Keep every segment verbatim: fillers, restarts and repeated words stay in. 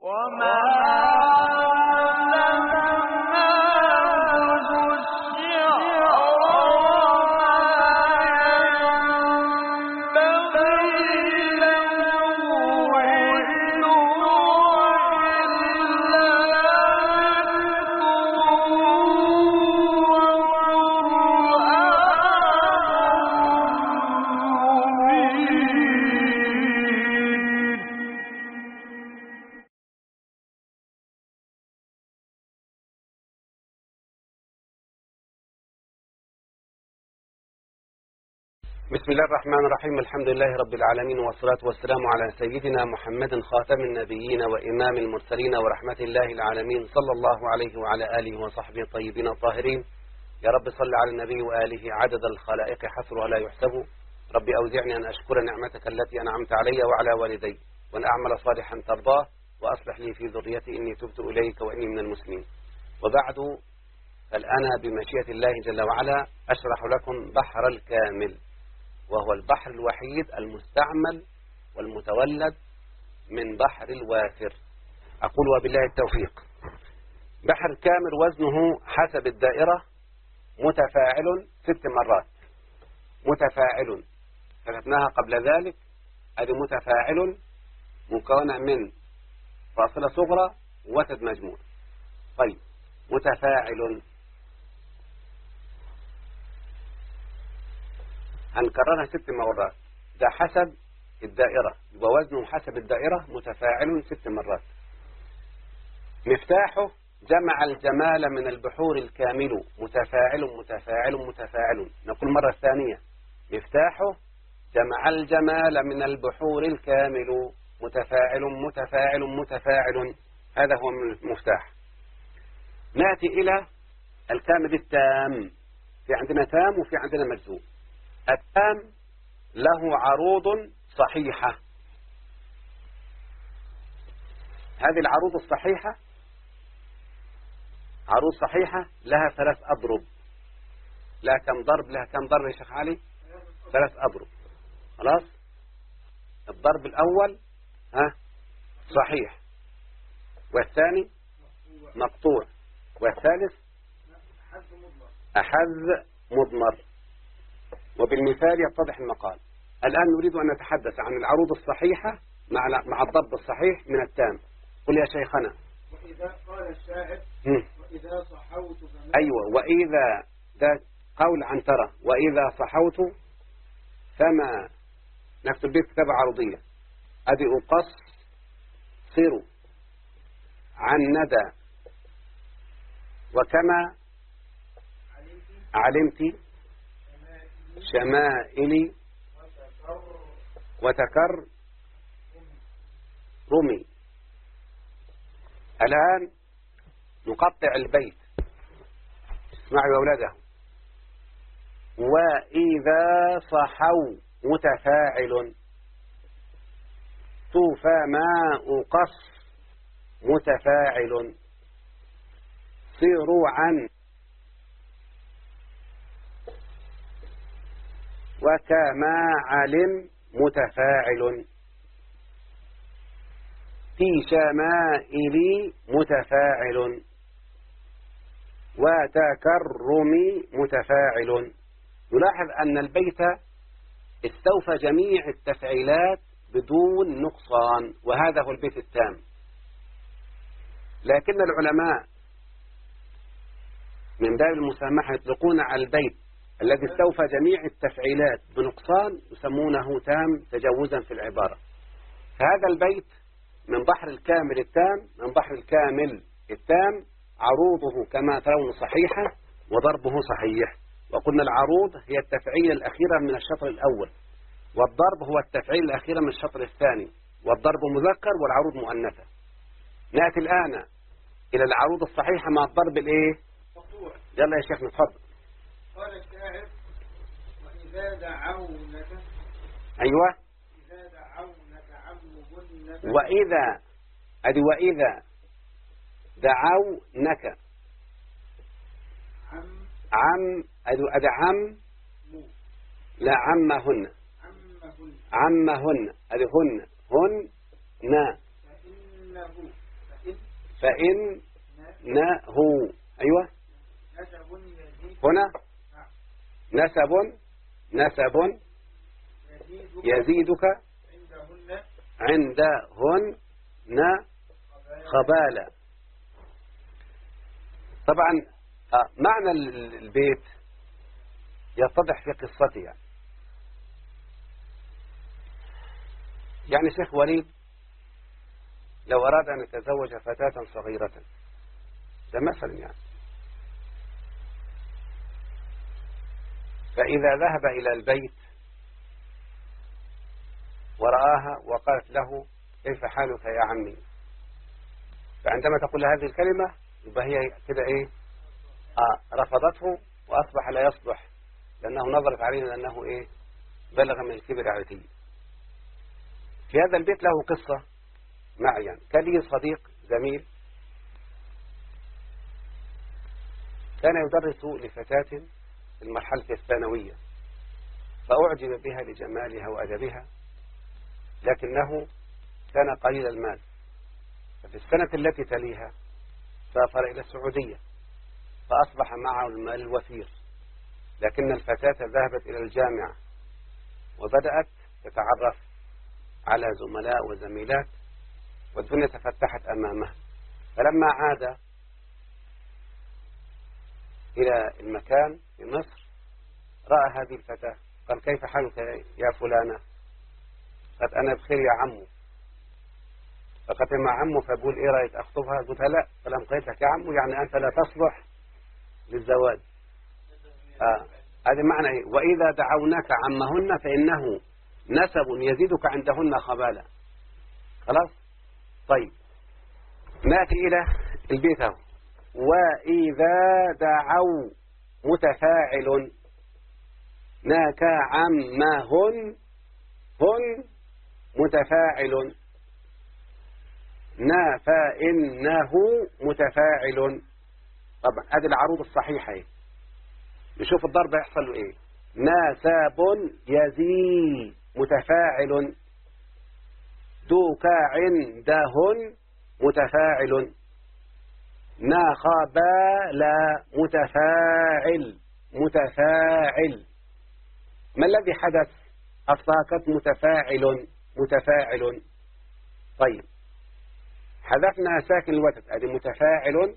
بسم الله الرحمن الرحيم. الحمد لله رب العالمين، والصلاة والسلام على سيدنا محمد خاتم النبيين وإمام المرسلين ورحمة الله العالمين، صلى الله عليه وعلى آله وصحبه الطيبين الطاهرين. يا رب صل على النبي وآله عدد الخلائق حصرها لا يحسب. رب أوزعني أن أشكر نعمتك التي أنعمت علي وعلى والدي، وأن أعمل صالحا ترضاه، وأصلح لي في ذريتي إني تبت إليك وإني من المسلمين. وبعد، فالآن بمشيئة الله جل وعلا أشرح لكم بحر الكامل، وهو البحر الوحيد المستعمل والمتولد من بحر الوافر. أقول وبالله التوفيق. بحر الكامل وزنه حسب الدائرة متفاعل ست مرات. متفاعل كتبناها قبل ذلك، هذه متفاعل مكونة من فاصلة صغرى ووتد مجموع. طيب، متفاعل هنكررها ست مرات، ده حسب الدائرة، يبقى وزنه حسب الدائرة متفاعل ست مرات. مفتاحه جمع الجمال من البحور الكامل، متفاعل متفاعل متفاعل. نقول مرة ثانية، مفتاحه جمع الجمال من البحور الكامل، متفاعل متفاعل متفاعل. هذا هو المفتاح. نأتي إلى الكامل التام. في عندنا تام وفي عندنا مجزوم. التام له عروض صحيحة. هذه العروض الصحيحة عروض صحيحة لها ثلاث أضرب. لها كم ضرب؟ لها كم ضرب يا شيخ علي؟ ثلاث أضرب. خلاص. الضرب الأول ها صحيح، والثاني مقطوع، والثالث أحذ مضمر. وبالمثال يتضح المقال. الآن نريد أن نتحدث عن العروض الصحيحة مع مع الضرب الصحيح من التام. قل يا شيخنا. وإذا قال الشاعر وإذا صحوت فما. أيوة، وإذا، ده قول عنترة. وإذا صحوت فما، نكتب به كتابة عرضية. أدي أقصر عن ندى، وكما علمت شمائلي وتكر رمي. الآن نقطع البيت. اسمعوا يا أولاده. وإذا صحوا متفاعل، طوفى ماء قص متفاعل، صيروا عن، وكما علم متفاعل، في شمائل متفاعل، وتكرم متفاعل. نلاحظ أن البيت استوفى جميع التفعيلات بدون نقصان، وهذا هو البيت التام. لكن العلماء من باب المسامحة يطلقون على البيت الذي استوفى جميع التفعيلات بنقصان يسمونه تام تجاوزا في العبارة. فهذا البيت من بحر الكامل التام، من بحر الكامل التام، عروضه كما ترون صحيحة وضربه صحيح. وقلنا العروض هي التفعيل الأخيرة من الشطر الأول، والضرب هو التفعيل الأخيرة من الشطر الثاني، والضرب مذكر والعروض مؤنثة. نأتي الآن إلى العروض الصحيحة مع الضرب الإيه؟ مقطوع. يلا يا شيخ نتفضل. قال الشاعر وإذا دعونك. أيوة. إذا دعونك عمهن. وإذا، أدي وإذا دعونك عم عم، أدي أدي عم مو. لا عمهن عمهن عمهن، أدي هن هن نا. فإنه فإن نهو أيوة نسب يزيد هنا نسب نسب يزيدك يزيدك عندهن عندهن خبالة. طبعا آه، معنى ال- البيت يتضح في قصته يعني. يعني شيخ وليد لو أراد أن يتزوج فتاة صغيرة، ده مثلا يعني، فإذا ذهب إلى البيت ورآها وقالت له كيف حالك يا عمي، فعندما تقول هذه الكلمة يبقى هي كده إيه آه رفضته وأصبح لا يصلح، لأنه نظرت عليه لأنه إيه بلغ من الكبر عتي. في هذا البيت له قصة معي يعني. كان لي صديق زميل كان يدرس لفتاة في المرحلة الثانوية، فأعجب بها لجمالها وأدبها، لكنه كان قليل المال. ففي السنة التي تليها سافر إلى السعودية فأصبح معه المال الوفير، لكن الفتاة ذهبت إلى الجامعة وبدأت تتعرف على زملاء وزميلات والدنيا تفتحت أمامه. فلما عاد إلى المكان في مصر رأى هذه الفتاة، قال كيف حالك يا فلانة؟ قالت أنا بخير يا عمو. فقالت مع عمو، فبقول إيه رأيك أخطبها؟ قلت لا. فلم قلت لك يا عمو يعني أنت لا تصلح للزواج. آه. هذا معنى إيه؟ وإذا دعوناك عمهن فإنه نسب يزيدك عندهن خبالة. خلاص. طيب نأتي إلى البيت اهو. وإذا دعوا متفاعل ناك عمهن هن متفاعل نا فإنه متفاعل. طبعا هذه العروض الصحيحة ايه. نشوف الضرب يحصل له ايه. ناسب يزي متفاعل دوك عندهن متفاعل ناخبال متفاعل متفاعل. ما الذي حدث؟ أصلها كانت متفاعل متفاعل. طيب حذفنا ساكن الوتد، ادي متفاعل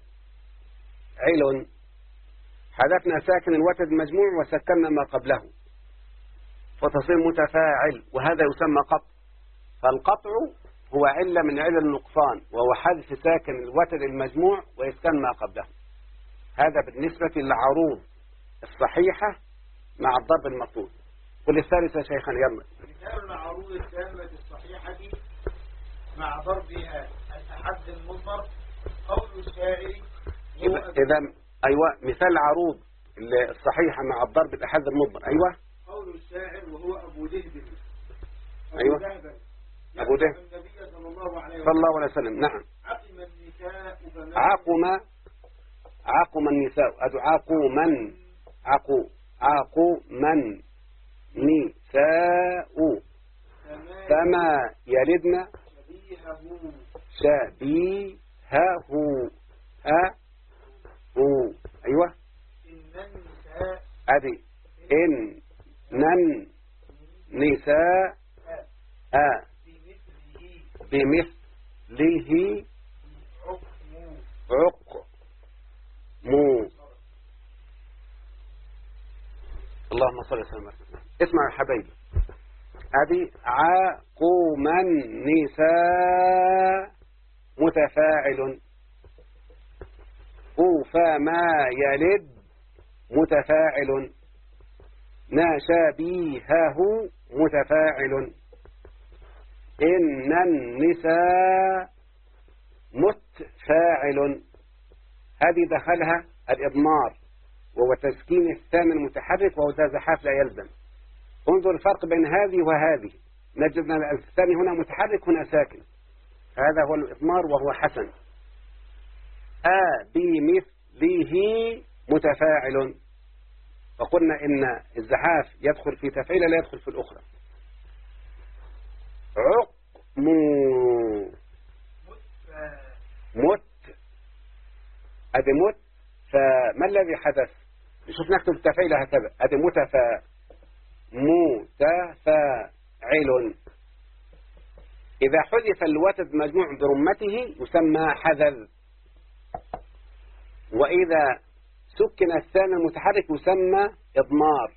عل، حذفنا ساكن الوتد مجموع وسكننا ما قبله فتصير متفاعل، وهذا يسمى قطع. فالقطع هو علة من علل النقصان، وهو حذف ساكن الوتد المجموع ويسكن ما قبله. هذا بالنسبة للعروض الصحيحة مع الضرب المطلوب. قل الثالثة شيخا يلا. مثال العروض التامة الصحيحة مع ضربها الأحد المضمر قول الشاعر. إذا أيوة مثال العروض الصحيحة مع الضرب الأحد المضمر. أيوة قول الشاعر وهو أبو دهب. أيوة أبو دهب النبي صلى الله عليه صلى الله عليه وسلم. نعم. عقم النساء فما عقم عقم النساء أدو عقوما عقو عقو من نساء فما يلدن شبيهه شبيهه ها هو. أيوة إن النساء أدي إن نن نساء آ بمثله عق مو. اللهم صل وسلم. اسمع يا حبايبي، هذه عقوما نساء متفاعل فما يلد متفاعل نشبيهه متفاعل إن النساء متفاعل. هذه دخلها الإضمار وهو تسكين الثاني المتحرك، وهو ذا زحاف لا يلزم. انظر الفرق بين هذه وهذه، نجد أن الثاني هنا متحرك هنا ساكن، هذا هو الإضمار وهو حسن. آ بمثله متفاعل، فقلنا إن الزحاف يدخل في تفعيل لا يدخل في الأخرى. عقم أدي مت، فما الذي حدث؟ نشوف نكتب التفعيل هكذا، أدي متفا متفاعل. إذا حذف الوتد مجموع برمته يسمى حذذ، وإذا سكن الثاني المتحرك يسمى إضمار.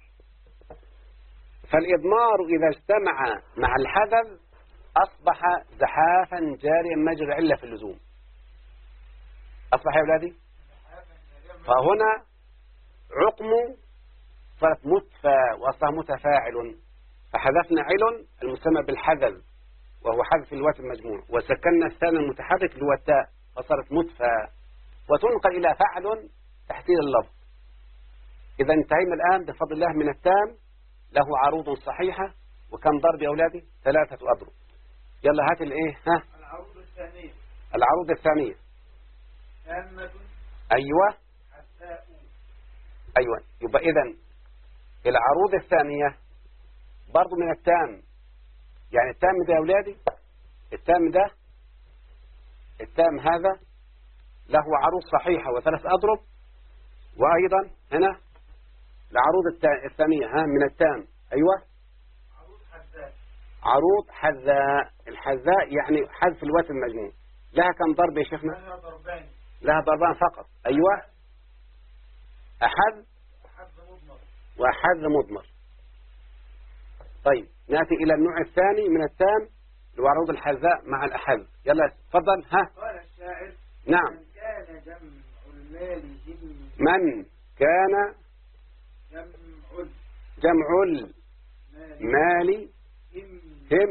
فالإضمار إذا اجتمع مع الحذف أصبح زحافا جاريا مجرى علة في اللزوم. أصبح يا أولادي؟ فهنا عقم صارت متفى وأصبح متفاعل، فحذفنا عل المسمى بالحذف وهو حذف الوتد المجموع، وسكننا الثاني المتحرك اللي هو التاء فصارت متفى، وتنقل إلى فعل تحتيل اللفظ. إذا انتهينا الآن بفضل الله من التام، له عروض صحيحة، وكم ضرب يا أولادي؟ ثلاثة أضرب. يلا هات الإيه؟ ها؟ العروض الثانية. العروض الثانية. تامة. أيوة. حساء. أيوة. يبقى إذن العروض الثانية برضو من التام. يعني التام ده يا أولادي، التام ده التام هذا له عروض صحيحة وثلاث أضرب، وأيضا هنا العروض الثانية ها من التام. أيوة. عروض حذاء. عروض حذاء. الحذاء يعني حذف الوتد المجموع. لها كم ضرب يا شيخنا؟ لها ضربان. لها ضربان فقط. أيوة. أحذ وأحذ مضمر. طيب نأتي إلى النوع الثاني من التام، اللي هو عروض الحذاء مع الأحذ. يلا تفضل. ها؟ قال الشاعر: نعم. من كان جمع المال هم من كان جمع جمع المال هم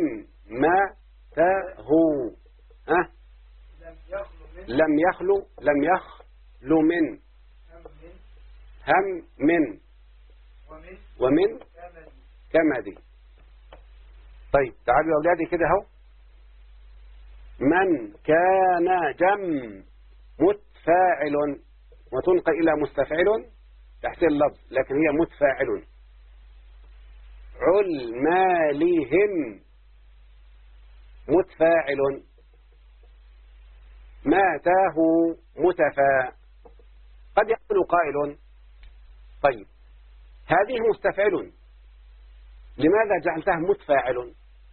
همته. ها؟ لم يخلو من لم يخلو لم يخلو من هم من هم من ومن ومن كمد. كمد. طيب تعالوا يا أولادي كده اهو. من كان جم متفاعل، وتنقل إلى مستفعل تحسين اللفظ، لكن هي متفاعل. علمالهم متفاعل. ماته متفا. قد يقول قائل: طيب هذه مستفعل، لماذا جعلتها متفاعل؟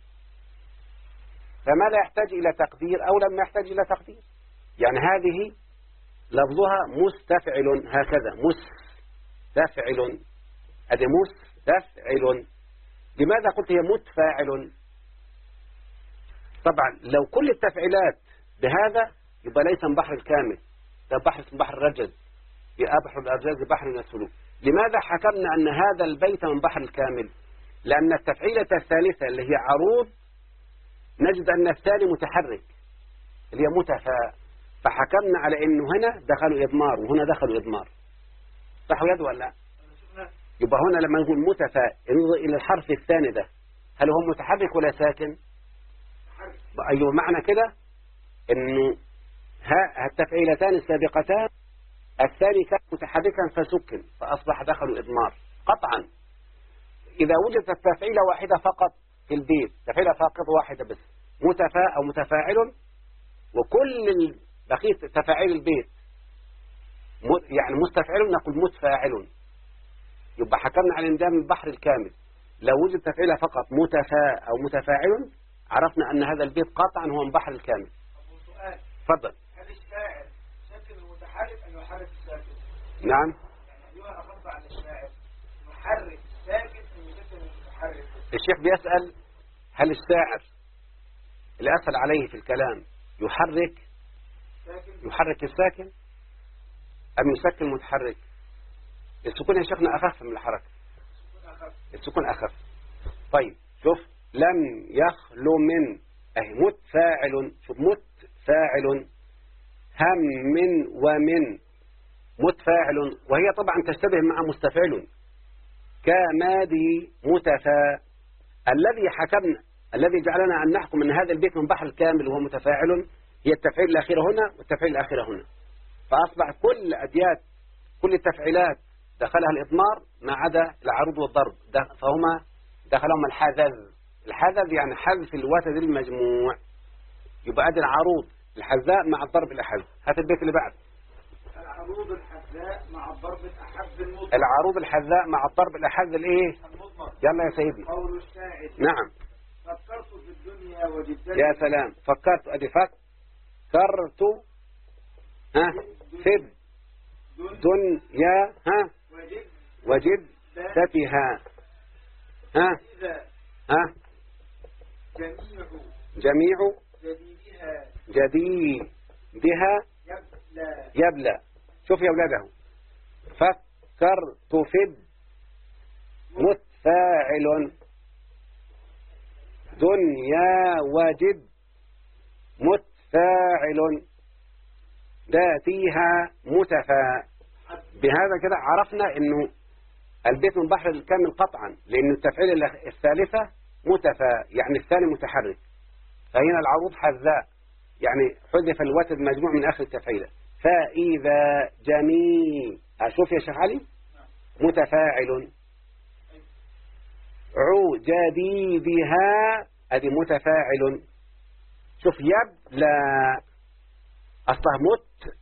فماذا يحتاج إلى تقدير أو لم يحتاج إلى تقدير؟ يعني هذه لفظها مستفعل هكذا، مستفعل، أدي مستفعل. لماذا قلت هي متفاعل؟ طبعا لو كل التفعيلات بهذا يبقى ليس من بحر الكامل، ده بحر اسمه بحر الرجز، بحر الأرجاز بحر من السلوك. لماذا حكمنا أن هذا البيت من بحر الكامل؟ لأن التفعيلة الثالثة اللي هي عروض نجد أن الثاني متحرك اللي هي متفا، فحكمنا على أنه هنا دخلوا إضمار وهنا دخلوا إضمار. صح يد ولا لا؟ يبقى هنا لما نقول متفا انظر إلى الحرف الثاني ده، هل هو متحرك ولا ساكن؟ أيوه، معنى كده أنه ها التفعيلتان السابقتان الثاني كان متحركا فسكن فأصبح دخلوا إضمار قطعا. إذا وجدت تفعيلة واحدة فقط في البيت، تفعيلة فقط واحدة بس، متفا أو متفاعل، وكل بقية تفاعيل البيت يعني مستفعل، نقول متفاعل، يبقى حكمنا على اندام البحر الكامل. لو وجد تفعيلة فقط متفا أو متفاعل عرفنا أن هذا البيت قطعا هو من بحر الكامل. سؤال. تفضل. هل الشاعر سكن المتحرك أن يحرك الساكن؟ نعم. يعني أيها أخذ على الشاعر يحرك الساكن أن يسكن المتحرك. الشيخ بيسأل هل الشاعر اللي أسأل عليه في الكلام يحرك ساكن. يحرك الساكن أم يسكن المتحرك؟ السكون يا شيخنا أخف من الحركة. السكون أخف. طيب شوف، لم يخلو من أهي متفاعل، شوف متفاعل، هم من ومن متفاعل، وهي طبعا تشتبه مع مستفعل كمادي متفا. الذي حكمنا الذي جعلنا أن نحكم أن هذا البيت من بحر الكامل وهو متفاعل هي التفعيل الأخيرة هنا والتفعيل الأخيرة هنا، فأصبح كل أديات كل التفعيلات دخلها الإضمار ما عدا العروض والضرب، فهما دخلهم الحذذ. الحذذ يعني حذف الوتد المجموع. يبقى ادي العروض الحذاء مع الضرب الأحذ. هات البيت اللي بعد. العروض الحذاء مع الضرب الأحد المضمر. العروض الحذاء مع الضرب الأحد الإيه؟ المضمر. يلا يا سيدنا. قول الشاعر. نعم. فكرت في الدنيا وجدت. يا سلام، فكرت أدي فكرت ها في الدنيا ها وجدتها ها ها جميع جميع جديدها جديدها يبلى. يبلى. شوف يا أولاده، فكرت في متفاعل دنيا وجد متفاعل ذاتيها متفا. بهذا كده عرفنا انه البيت من بحر الكامل قطعا، لأن التفعيل الثالثة متفا يعني الثاني متحرك، فهنا العروض حذاء يعني حذف الوتد مجموع من آخر التفعيلة. فإذا جميع أشوف يا شيخ علي متفاعل عو جديدها أدي متفاعل. شوف يبلى أصله مت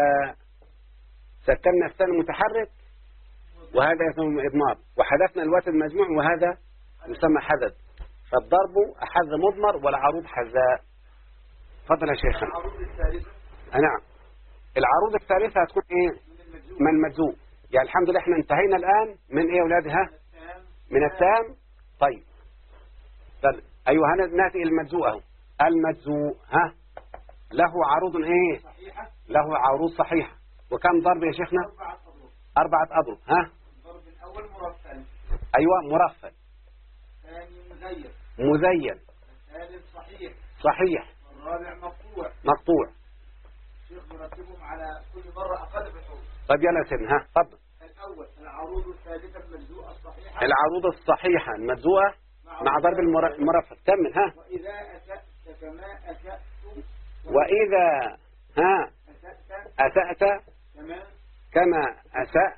فسكننا الثاني متحرك وهذا يسمى إضمار، وحذفنا الوتد المجموع وهذا يسمى حذف، فالضرب أحذ مضمر والعروض حذاء. تفضل يا شيخنا. العروض الثالثة. نعم، العروض الثالثة هتكون إيه؟ من المجزوم. يعني الحمد لله احنا انتهينا الآن من إيه يا أولادها؟ من التام. طيب طيب أيوه هنا نأتي إلى المجزوء أهو. المجزوء ها له عروض إيه؟ صحيحة. له عروض صحيحة. وكم ضرب يا شيخنا؟ أربعة أضرب. أربعة أضرب. ها الضرب الأول مرفل. أيوه مرفل. الثاني مزين. مزين. الثالث صحيح. صحيح. والرابع مقطوع. مقطوع. الشيخ نرتبهم على كل مرة أقل بحروف. طيب يلا يا سيدنا ها تفضل. الأول العروض الثالثة المجزوءة الصحيحة. العروض الصحيحة المجزوءة مع ضرب المر- المرفل. كمل ها. وإذا أسأت كما أسأت. وإذا ها أسأت. أسأت تمام. كما أسأت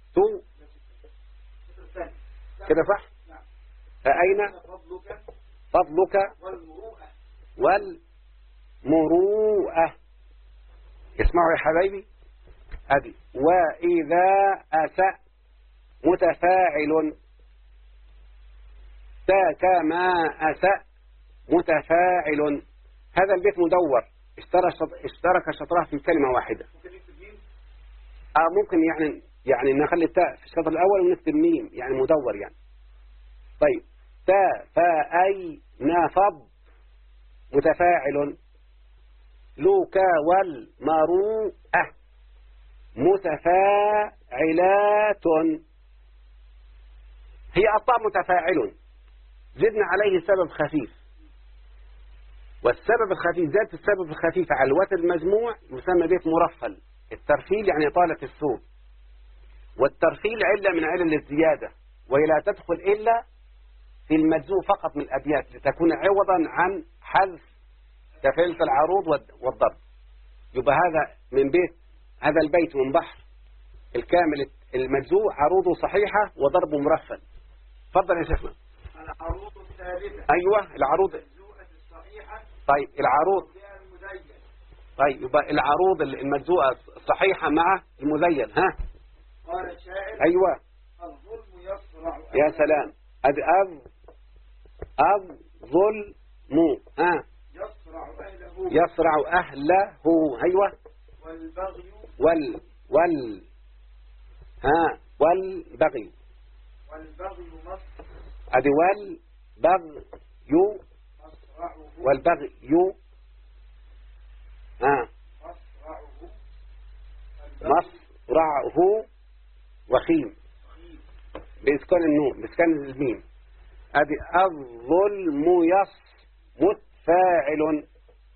الثاني. كده صح؟ نعم. فأين فضلك فضلك والمروءة. والمروءة. اسمعوا يا حبايبي أدي وإذا أسأ متفاعل تا كما أسأ متفاعل. هذا البيت مدور اشترك اشترك شطرها في كلمة واحدة. آه ممكن يعني يعني نخلي التاء في الشطر الأول ونكتب ميم يعني مدور يعني. طيب تا فأي نافض متفاعل لوكا والمروءة متفاعلات. هي الطاء متفاعل زدنا عليه سبب خفيف، والسبب الخفيف زاد السبب الخفيف على الوتر المجموع يسمى بيت مرفل. الترفيل يعني إطالة الصوت، والترفيل علة من علل الزيادة، وهي لا تدخل إلا في المجزوم فقط من الأبيات لتكون عوضا عن حذف تفعيلة العروض والضرب. يبقى هذا من بيت هذا البيت من بحر الكامل المجزوم عروضه صحيحة وضربه مرفل. تفضل يا شيخنا. العروض الثالثة. أيوة العروض الصحيحة. طيب العروض طيب يبقى العروض المجزوءة الصحيحة مع المزين. ها قال الشاعر. أيوة الظلم يصرع. يا سلام أدي أذ أذ ظلم ها يصرع أهله. يصرع أهله. أيوة والبغي. وال وال ها والبغي. والبغي مصر. أدي والبغي مصرعه. والبغي ها مصرعه. مصرعه وخيم بإسكان النون بإسكان الميم. أدي الظلم يص متفاعل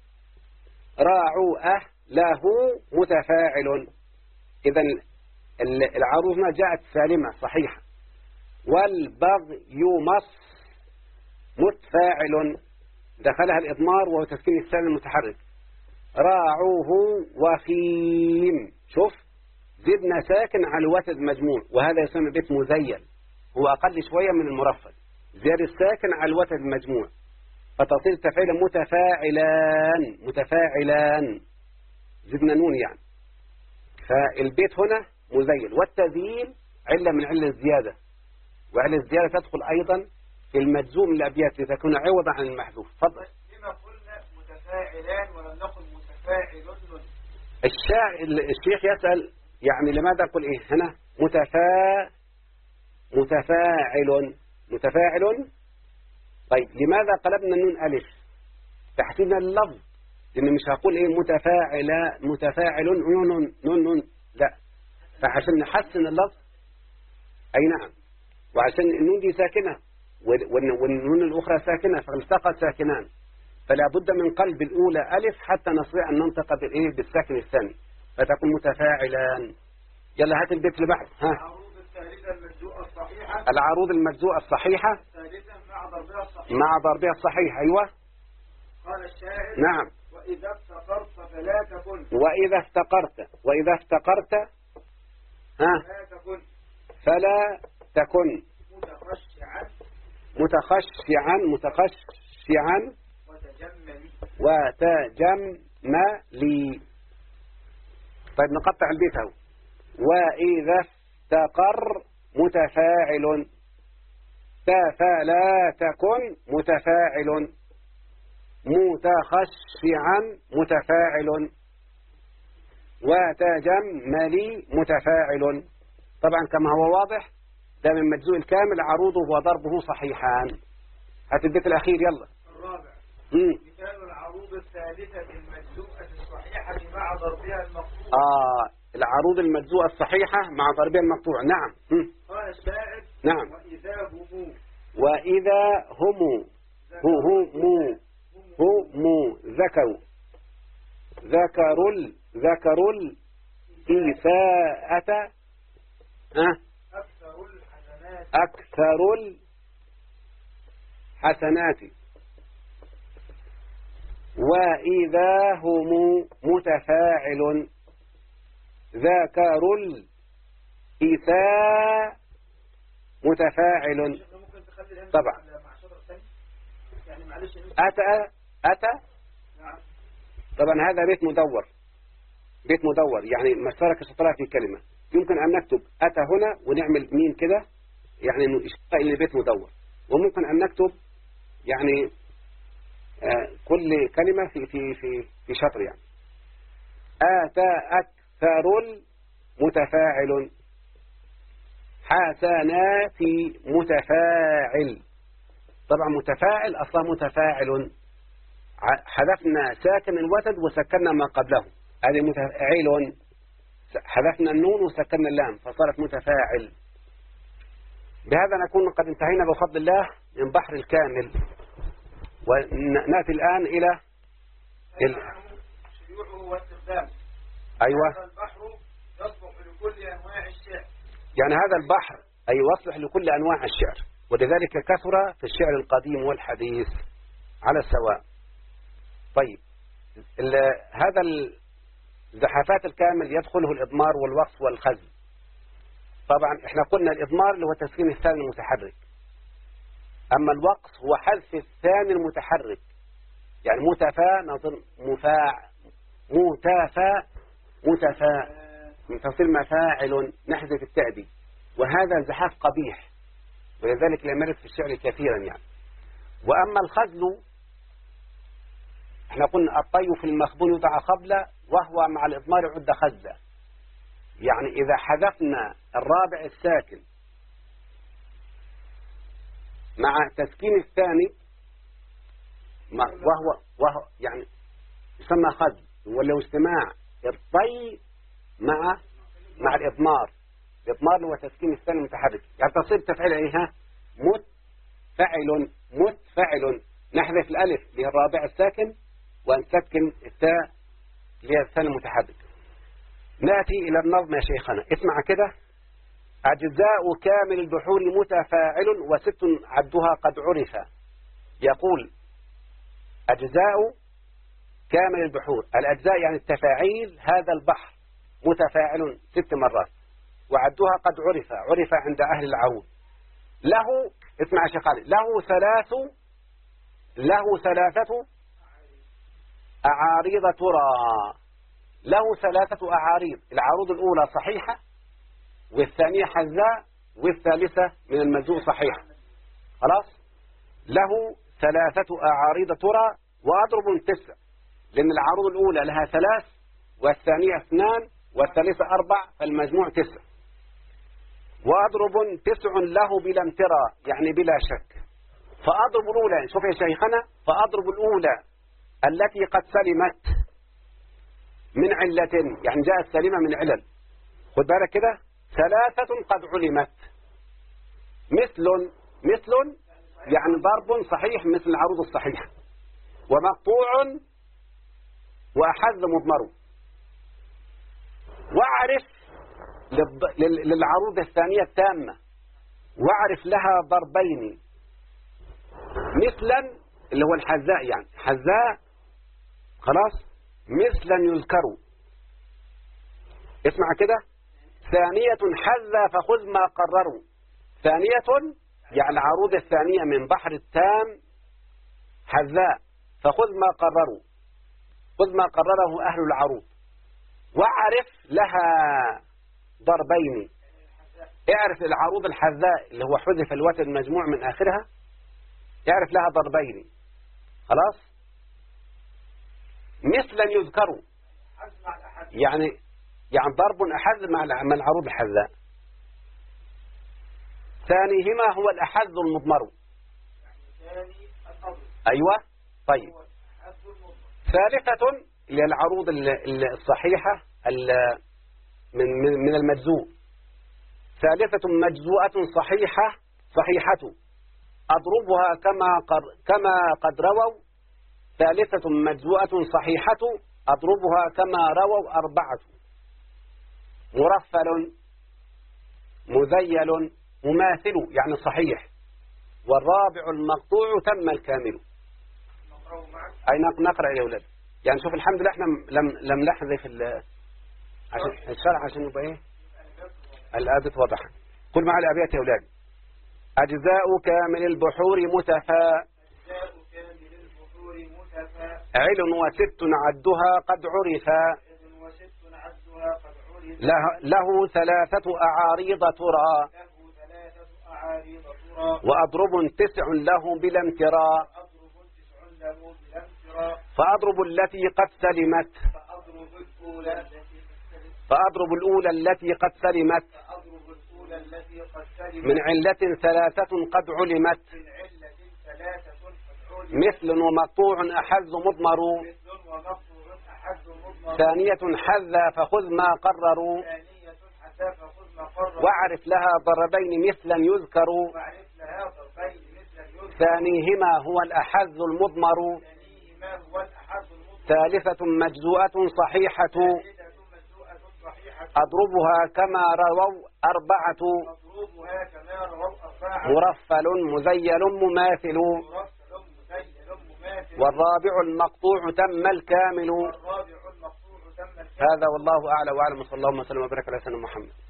راعوا أهله متفاعل. إذا العروض هنا جاءت سالمة صحيحة. والبغي مص متفاعل دخلها الإضمار وهو تسكين السالم المتحرك. راعوه وخيم. شوف زدنا ساكن على الوتد مجموع، وهذا يسمى بيت مزين، هو أقل شوية من المرفل. زيادة الساكن على الوتد المجموع فتصير تفعيلا متفاعلان متفاعلان زدنا نون يعني. فالبيت هنا مزين، والتزيين علة من علة الزيادة، وعلة الزيادة تدخل أيضا في المجزوم الأبيات لتكون عوضا عن المحذوف. تفضل. لما قلنا متفاعلان ولم نقل متفاعل. الشاعر الشيخ يسأل يعني لماذا قل إيه هنا متفا متفاعل متفاعل. طيب لماذا قلبنا النون ألف تحسين اللفظ؟ لأن مش هقول إيه متفاعل متفاعل نون نون نون نون، لا، فعشان نحسن اللفظ. أي نعم، وعشان النون دي ساكنة والنون الأخرى ساكنة فالتقى ساكنان، فلا بد من قلب الأولى ألف حتى نستطيع أن ننطق بالإيه بالساكن الثاني فتكون متفاعلان. يلا هات البيت اللي بعده. ها. العروض الثالثة المجزوءة الصحيحة. العروض المجزوءة الصحيحة. الثالثة مع ضربها الصحيح. مع ضربها الصحيح. أيوة. قال الشاعر. نعم. وإذا افتقرت فلا تكن. وإذا افتقرت وإذا افتقرت ها فلا تكن. فلا تكن متخشعا. متخشعا متخشعا وتجملي. وتجملي. طيب نقطع البيت اهو. وإذا افتقر متفاعل فلا تكن متفاعل متخشعا متفاعل وتجملي متفاعل. طبعا كما هو واضح ده من مجزوء الكامل عروضه وضربه صحيحان. هات البيت الأخير يلا. الرابع. مم. مثال العروض الثالثة المجزوءة الصحيحة مع ضربها المقطوع. آه العروض المجزوءة الصحيحة مع ضربها المقطوع. نعم. مم. قال الشاعر. نعم. وإذا هم وإذا هم هم هم ذكروا ذكروا ال ذكروا الإساءة أه أكثر الحسنات. أكثر الحسنات. وإذا هم متفاعل ذكروا الإساءة متفاعل. طبعا. يعني معلش. أتى أتى. نعم. طبعا هذا بيت مدور بيت مدور يعني مشترك شطرات في كلمة. يمكن أن نكتب أتى هنا ونعمل ميم كده يعني إنه إشارة إلى بيت مدور، وممكن أن نكتب يعني آه كل كلمة في في في في شطر يعني. أتى أكثر المتفاعل حسنات متفاعل. طبعا متفاعل أصلا متفاعل حذفنا ساكن الوتد وسكننا ما قبله، هذه متفاعل. حذفنا النون وسكننا اللام فصارت متفاعل. بهذا نكون قد انتهينا بفضل الله من بحر الكامل، ونأتي الآن إلى ال... شيوعه واستخدامه. أيوة. هذا البحر يصلح لكل أنواع الشعر. يعني هذا البحر أي يصلح لكل أنواع الشعر، ولذلك كثر في الشعر القديم والحديث على السواء. طيب هذا الزحافات الكامل يدخله الإضمار والوقف والخزن. طبعا احنا قلنا الإضمار اللي هو تسكين الثاني المتحرك، أما الوقف هو حذف الثاني المتحرك. يعني متفا نظن مفاع متفا متفا من تصير مفاعل نحذف التأدي، وهذا زحاف قبيح ولذلك لا يمارس في الشعر كثيرا يعني. وأما الخزل احنا قلنا الطي في المخبون يضع قبله وهو مع الإضمار عد خزة. يعني إذا حذفنا الرابع الساكن مع تسكين الثاني وهو وهو يعني يسمى خزل، ولو اجتماع الطي مع مع الإضمار. الإضمار هو تسكين الثاني المتحرك يعني تصير تفعيل عليها متفعل متفعل. نحذف الألف اللي هي الرابع الساكن ونسكن التاء اللي هي الثاني المتحرك. نأتي إلى النظم يا شيخنا، اسمع كده. أجزاء كامل البحور متفاعل وست عدها قد عرف. يقول أجزاء كامل البحور، الأجزاء يعني التفاعيل هذا البحر متفاعل ست مرات وعدها قد عرف عرف عند أهل العود. له اسمع يا شيخ علي، له ثلاث له ثلاثة أعاريض ترى له ثلاثة أعاريض، العروض الأولى صحيحة، والثانية حذاء، والثالثة من المجزوء صحيحة. خلاص؟ له ثلاثة أعاريض ترى وأضرب تسع، لأن العروض الأولى لها ثلاث والثانية اثنان والثالثة أربع، فالمجموع تسع. وأضرب تسع له بلا امتراء، يعني بلا شك. فأضرب الأولى، شوف يا شيخنا، فأضرب الأولى التي قد سلمت من علة، يعني جاءت سليمة من علل، خد بالك كده، ثلاثة قد علمت، مثل مثل يعني ضرب صحيح مثل العروض الصحيحة، ومقطوع وأحذ مضمر. واعرف للعروض الثانية التامة، واعرف لها ضربين مثلا اللي هو الحذاء، يعني حذاء خلاص، مثلا يذكر. اسمع كده، ثانية حذا فخذ ما قرروا. ثانية يعني العروض الثانية من بحر التام حذاء، فخذ ما قرروا، خذ ما قرره أهل العروض. واعرف لها ضربين، اعرف العروض الحذاء اللي هو حذف الوتر المجموع من آخرها، اعرف لها ضربين. خلاص؟ مثلا يذكروا، يعني يعني ضرب أحذ مع العروض الحذاء. ثانيهما هو الأحذ المضمر. أيوة. طيب، ثالثة للعروض الصحيحة من من المجزوء، ثالثة مجزوءة صحيحة صحيحة أضربها كما كما قد رووا. ثالثة مجزوءة صحيحة أضربها كما رووا أربعة. مرفل، مذيل، مماثل يعني صحيح. والرابع المقطوع تم الكامل. أي نقرأ يا أولاد، يعني شوف الحمد لله احنا لم لم نحذف عشان الشرع، عشان يبقى ايه الآبت واضح. قل مع الآبيات يا أولاد: أجزاء كامل البحور متفا، عل وست عدها قد عرفا، له ثلاثة أعاريض ترى، وأضرب تسع له بلا امتراء، فأضرب التي قد سلمت، فأضرب الأولى التي قد سلمت من علة ثلاثة قد علمت، مثل ومقطوع أحذ مضمر، ثانية حذا فخذ ما قرروا، واعرف لها ضربين مثلا يذكر، ثانيهما هو الأحذ المضمر، ثالثة مجزوءة صحيحة أضربها كما رووا أربعة، مرفل مذيل مماثل، والرابع المقطوع تم الكامل. هذا والله أعلى وأعلم، صلى الله وسلم وبارك على سيدنا محمد.